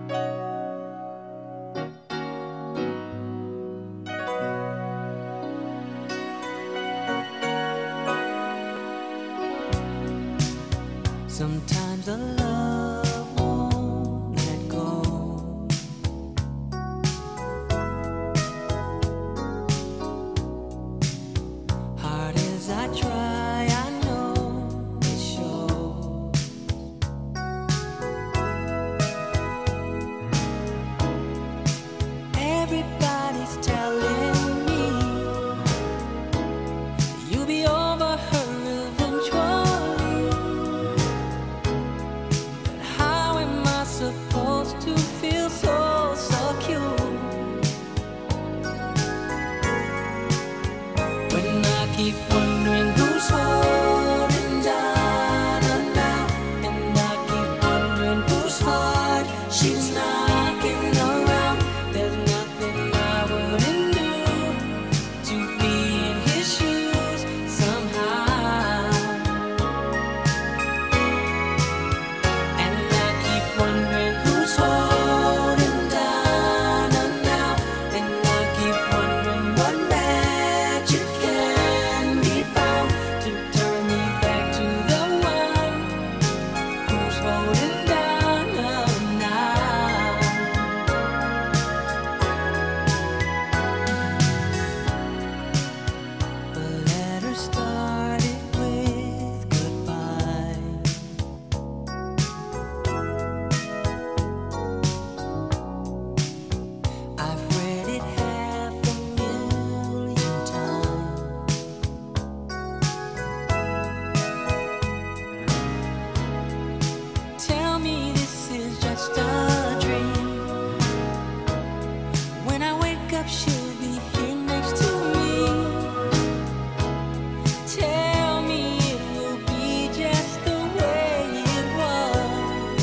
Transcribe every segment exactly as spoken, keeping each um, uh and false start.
Sometimes the love won't let go. Hard as I try, I know it shows. Everybody's telling me you'll be over her eventually. But how am I supposed to feel so secure when I keep wondering who's holding Donna now, and I keep wondering whose heart she's knocking around? There's nothing I wouldn't do to be in his shoes somehow. And I keep wondering who's holding Donna now, and I keep wondering what magic can be found to turn me back to the one who's holding Donna now. The letter started with goodbye. I've read it half a million times. Tell me this is just a dream. When I wake up, she'll be here next to me. Tell me it will be just the way it was.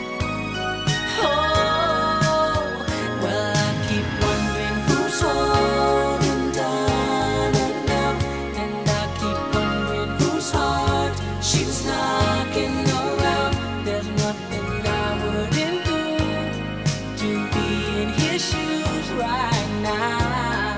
Oh, well, I keep wondering who's holding Donna now, and I keep wondering whose heart she's knocking around. There's nothing I wouldn't do to be in his shoes right now.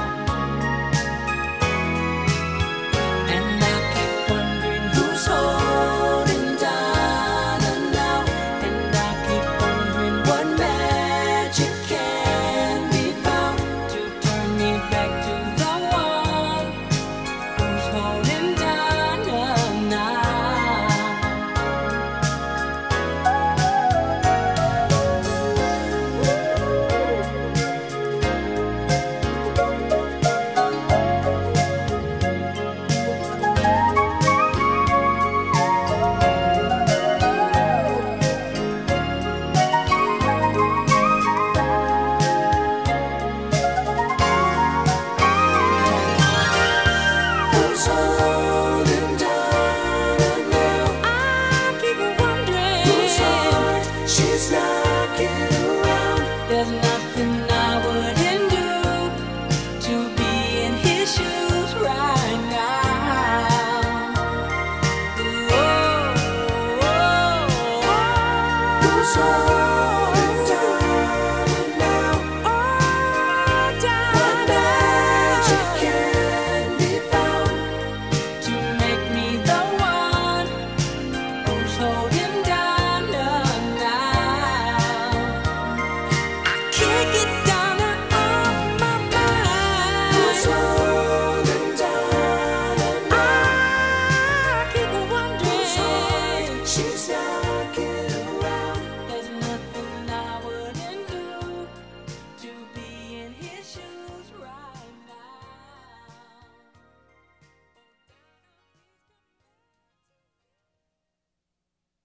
And I keep wondering who's holding Donna now, and I keep wondering what magic can be found to turn me back to the one who's holding Donna now. Who's holding Donna now? I keep wondering whose heart she's knocking around. There's nothing I wouldn't do to be in his shoes right now. Whoa, whoa, whoa. Who's holding